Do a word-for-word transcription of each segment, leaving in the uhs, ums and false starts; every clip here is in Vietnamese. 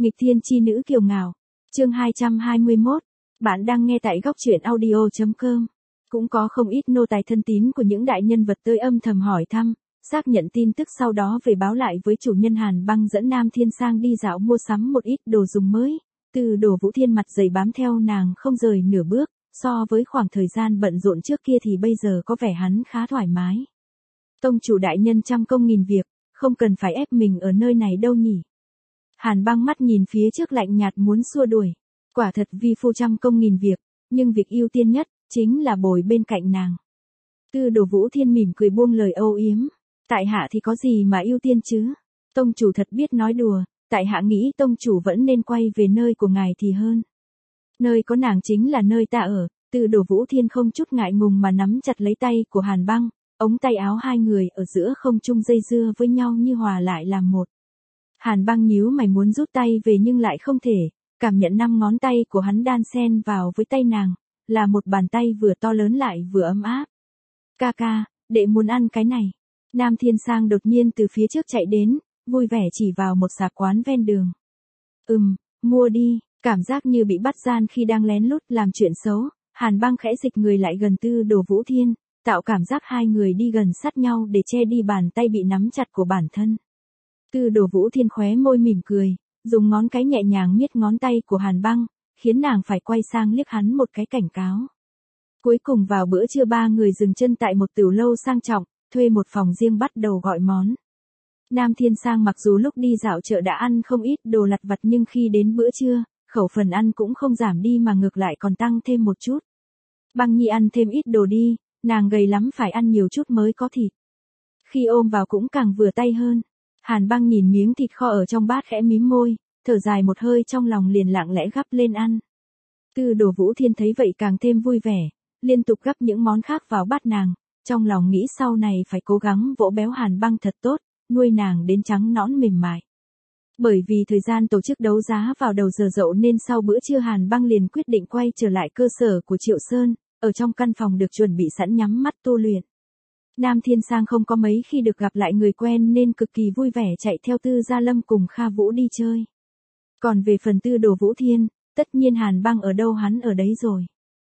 Nghịch thiên chi nữ kiều ngạo. Chương hai trăm hai mươi mốt. Bạn đang nghe tại góc truyện audio chấm com. Cũng có không ít nô tài thân tín của những đại nhân vật tới âm thầm hỏi thăm, xác nhận tin tức sau đó về báo lại với chủ nhân Hàn Băng dẫn Nam Thiên Sang đi dạo mua sắm một ít đồ dùng mới. Từ Đồ Vũ Thiên mặt dày bám theo nàng không rời nửa bước, so với khoảng thời gian bận rộn trước kia thì bây giờ có vẻ hắn khá thoải mái. Tông chủ đại nhân trăm công nghìn việc, không cần phải ép mình ở nơi này đâu nhỉ. Hàn Băng mắt nhìn phía trước lạnh nhạt muốn xua đuổi. Quả thật vi phu trăm công nghìn việc, nhưng việc ưu tiên nhất, chính là bồi bên cạnh nàng. Từ Đồ Vũ Thiên mỉm cười buông lời âu yếm. Tại hạ thì có gì mà ưu tiên chứ? Tông chủ thật biết nói đùa, tại hạ nghĩ tông chủ vẫn nên quay về nơi của ngài thì hơn. Nơi có nàng chính là nơi ta ở. Từ Đồ Vũ Thiên không chút ngại ngùng mà nắm chặt lấy tay của Hàn Băng, ống tay áo hai người ở giữa không trung dây dưa với nhau như hòa lại làm một. Hàn Băng nhíu mày muốn rút tay về nhưng lại không thể, cảm nhận năm ngón tay của hắn đan xen vào với tay nàng, là một bàn tay vừa to lớn lại vừa ấm áp. Ca ca, đệ muốn ăn cái này. Nam Thiên Sang đột nhiên từ phía trước chạy đến, vui vẻ chỉ vào một sạp quán ven đường. Ừm, mua đi, cảm giác như bị bắt gian khi đang lén lút làm chuyện xấu, Hàn Băng khẽ dịch người lại gần Từ Đồ Vũ Thiên, tạo cảm giác hai người đi gần sát nhau để che đi bàn tay bị nắm chặt của bản thân. Từ Đồ Vũ Thiên khóe môi mỉm cười, dùng ngón cái nhẹ nhàng miết ngón tay của Hàn Băng, khiến nàng phải quay sang liếc hắn một cái cảnh cáo. Cuối cùng vào bữa trưa ba người dừng chân tại một tửu lâu sang trọng, thuê một phòng riêng bắt đầu gọi món. Nam Thiên Sang mặc dù lúc đi dạo chợ đã ăn không ít đồ lặt vặt nhưng khi đến bữa trưa, khẩu phần ăn cũng không giảm đi mà ngược lại còn tăng thêm một chút. Băng Nhi ăn thêm ít đồ đi, nàng gầy lắm phải ăn nhiều chút mới có thịt. Khi ôm vào cũng càng vừa tay hơn. Hàn Băng nhìn miếng thịt kho ở trong bát khẽ mím môi, thở dài một hơi trong lòng liền lặng lẽ gắp lên ăn. Từ Đồ Vũ Thiên thấy vậy càng thêm vui vẻ, liên tục gắp những món khác vào bát nàng, trong lòng nghĩ sau này phải cố gắng vỗ béo Hàn Băng thật tốt, nuôi nàng đến trắng nõn mềm mại. Bởi vì thời gian tổ chức đấu giá vào đầu giờ dậu nên sau bữa trưa Hàn Băng liền quyết định quay trở lại cơ sở của Triệu Sơn, ở trong căn phòng được chuẩn bị sẵn nhắm mắt tu luyện. Nam Thiên Sang không có mấy khi được gặp lại người quen nên cực kỳ vui vẻ chạy theo Tư Gia Lâm cùng Kha Vũ đi chơi. Còn về phần Từ Đồ Vũ Thiên, tất nhiên Hàn Băng ở đâu hắn ở đấy rồi.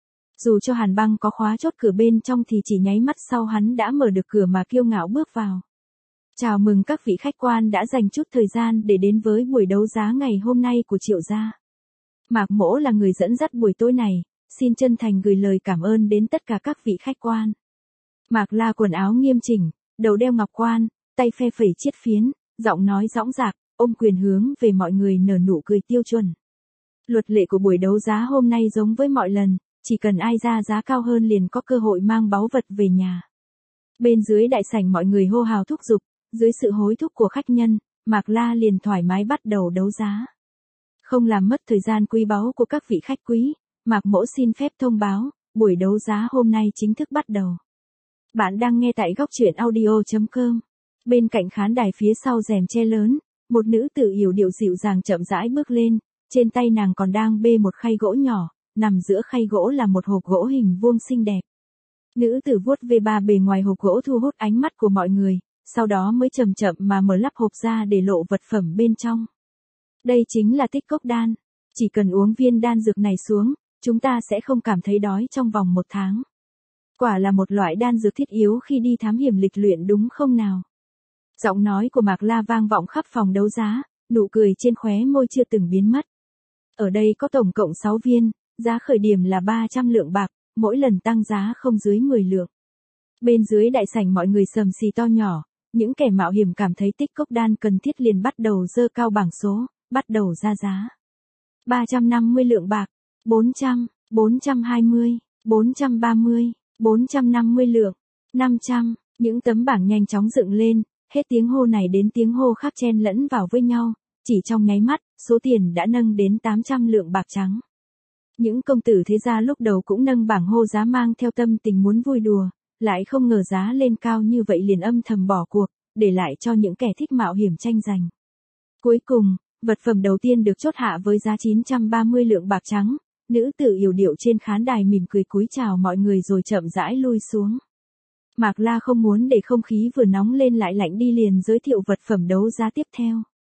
Dù cho Hàn Băng có khóa chốt cửa bên trong thì chỉ nháy mắt sau hắn đã mở được cửa mà kiêu ngạo bước vào. Chào mừng các vị khách quan đã dành chút thời gian để đến với buổi đấu giá ngày hôm nay của Triệu gia. Mạc Mỗ là người dẫn dắt buổi tối này, xin chân thành gửi lời cảm ơn đến tất cả các vị khách quan. Mạc La quần áo nghiêm chỉnh, đầu đeo ngọc quan, tay phe phẩy chiết phiến, giọng nói dõng dạc, ôm quyền hướng về mọi người nở nụ cười tiêu chuẩn. Luật lệ của buổi đấu giá hôm nay giống với mọi lần, chỉ cần ai ra giá cao hơn liền có cơ hội mang báu vật về nhà. Bên dưới đại sảnh mọi người hô hào thúc giục, dưới sự hối thúc của khách nhân, Mạc La liền thoải mái bắt đầu đấu giá. Không làm mất thời gian quý báu của các vị khách quý, Mạc Mỗ xin phép thông báo, buổi đấu giá hôm nay chính thức bắt đầu. Bạn đang nghe tại góc truyện audio chấm com. Bên cạnh khán đài phía sau rèm che lớn, một nữ tử yểu điệu dịu dàng chậm rãi bước lên, trên tay nàng còn đang bê một khay gỗ nhỏ, nằm giữa khay gỗ là một hộp gỗ hình vuông xinh đẹp. Nữ tử vuốt về ba bề ngoài hộp gỗ thu hút ánh mắt của mọi người, sau đó mới chậm chậm mà mở lắp hộp ra để lộ vật phẩm bên trong. Đây chính là tích cốc đan. Chỉ cần uống viên đan dược này xuống, chúng ta sẽ không cảm thấy đói trong vòng một tháng. Quả là một loại đan dược thiết yếu khi đi thám hiểm lịch luyện đúng không nào? Giọng nói của Mạc La vang vọng khắp phòng đấu giá, nụ cười trên khóe môi chưa từng biến mất. Ở đây có tổng cộng sáu viên, giá khởi điểm là ba trăm lượng bạc, mỗi lần tăng giá không dưới mười lượng. Bên dưới đại sảnh mọi người sầm xì to nhỏ, những kẻ mạo hiểm cảm thấy tích cốc đan cần thiết liền bắt đầu dơ cao bảng số, bắt đầu ra giá. ba trăm năm mươi lượng bạc, bốn trăm, bốn trăm hai mươi, bốn trăm ba mươi, bốn trăm năm mươi lượng, năm trăm, những tấm bảng nhanh chóng dựng lên, hết tiếng hô này đến tiếng hô khác chen lẫn vào với nhau, chỉ trong nháy mắt, số tiền đã nâng đến tám trăm lượng bạc trắng. Những công tử thế gia lúc đầu cũng nâng bảng hô giá mang theo tâm tình muốn vui đùa, lại không ngờ giá lên cao như vậy liền âm thầm bỏ cuộc, để lại cho những kẻ thích mạo hiểm tranh giành. Cuối cùng, vật phẩm đầu tiên được chốt hạ với giá chín trăm ba mươi lượng bạc trắng, nữ tử yểu điệu trên khán đài mỉm cười cúi chào mọi người rồi chậm rãi lui xuống. Mạc La không muốn để không khí vừa nóng lên lại lạnh đi liền giới thiệu vật phẩm đấu giá tiếp theo.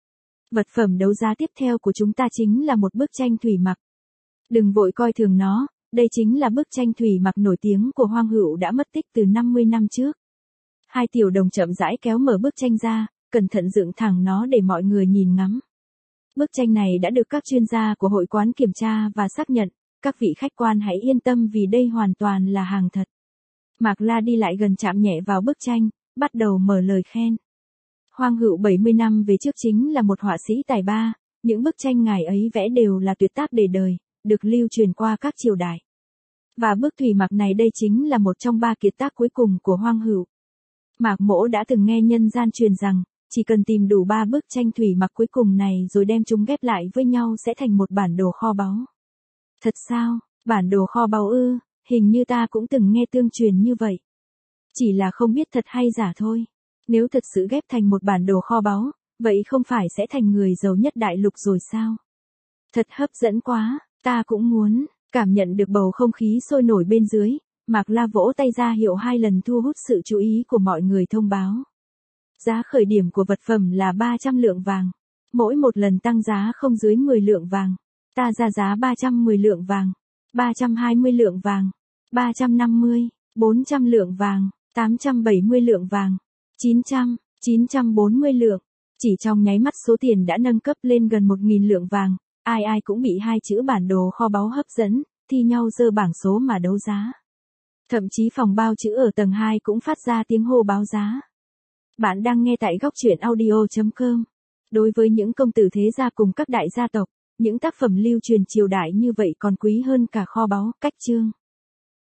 Vật phẩm đấu giá tiếp theo của chúng ta chính là một bức tranh thủy mặc. Đừng vội coi thường nó, đây chính là bức tranh thủy mặc nổi tiếng của Hoang Hữu đã mất tích từ năm mươi năm trước. Hai tiểu đồng chậm rãi kéo mở bức tranh ra, cẩn thận dựng thẳng nó để mọi người nhìn ngắm. Bức tranh này đã được các chuyên gia của hội quán kiểm tra và xác nhận, các vị khách quan hãy yên tâm vì đây hoàn toàn là hàng thật. Mạc La đi lại gần chạm nhẹ vào bức tranh, bắt đầu mở lời khen. Hoang Hữu bảy mươi năm về trước chính là một họa sĩ tài ba, những bức tranh ngài ấy vẽ đều là tuyệt tác để đời, được lưu truyền qua các triều đại. Và bức thủy mặc này đây chính là một trong ba kiệt tác cuối cùng của Hoang Hữu. Mạc Mỗ đã từng nghe nhân gian truyền rằng, chỉ cần tìm đủ ba bức tranh thủy mặc cuối cùng này rồi đem chúng ghép lại với nhau sẽ thành một bản đồ kho báu. Thật sao, bản đồ kho báu ư, hình như ta cũng từng nghe tương truyền như vậy. Chỉ là không biết thật hay giả thôi. Nếu thật sự ghép thành một bản đồ kho báu, vậy không phải sẽ thành người giàu nhất đại lục rồi sao? Thật hấp dẫn quá, ta cũng muốn. Cảm nhận được bầu không khí sôi nổi bên dưới, Mạc La vỗ tay ra hiệu hai lần thu hút sự chú ý của mọi người thông báo. Giá khởi điểm của vật phẩm là ba trăm lượng vàng. Mỗi một lần tăng giá không dưới mười lượng vàng. Ta ra giá ba trăm mười lượng vàng, ba trăm hai mươi lượng vàng, ba trăm năm mươi, bốn trăm lượng vàng, tám trăm bảy mươi lượng vàng, chín trăm, chín trăm bốn mươi lượng. Chỉ trong nháy mắt số tiền đã nâng cấp lên gần một nghìn lượng vàng. Ai ai cũng bị hai chữ bản đồ kho báu hấp dẫn, thi nhau giơ bảng số mà đấu giá. Thậm chí phòng bao chữ ở tầng hai cũng phát ra tiếng hô báo giá. Bạn đang nghe tại góc truyện audio chấm com. Đối với những công tử thế gia cùng các đại gia tộc, những tác phẩm lưu truyền triều đại như vậy còn quý hơn cả kho báu. Cách chương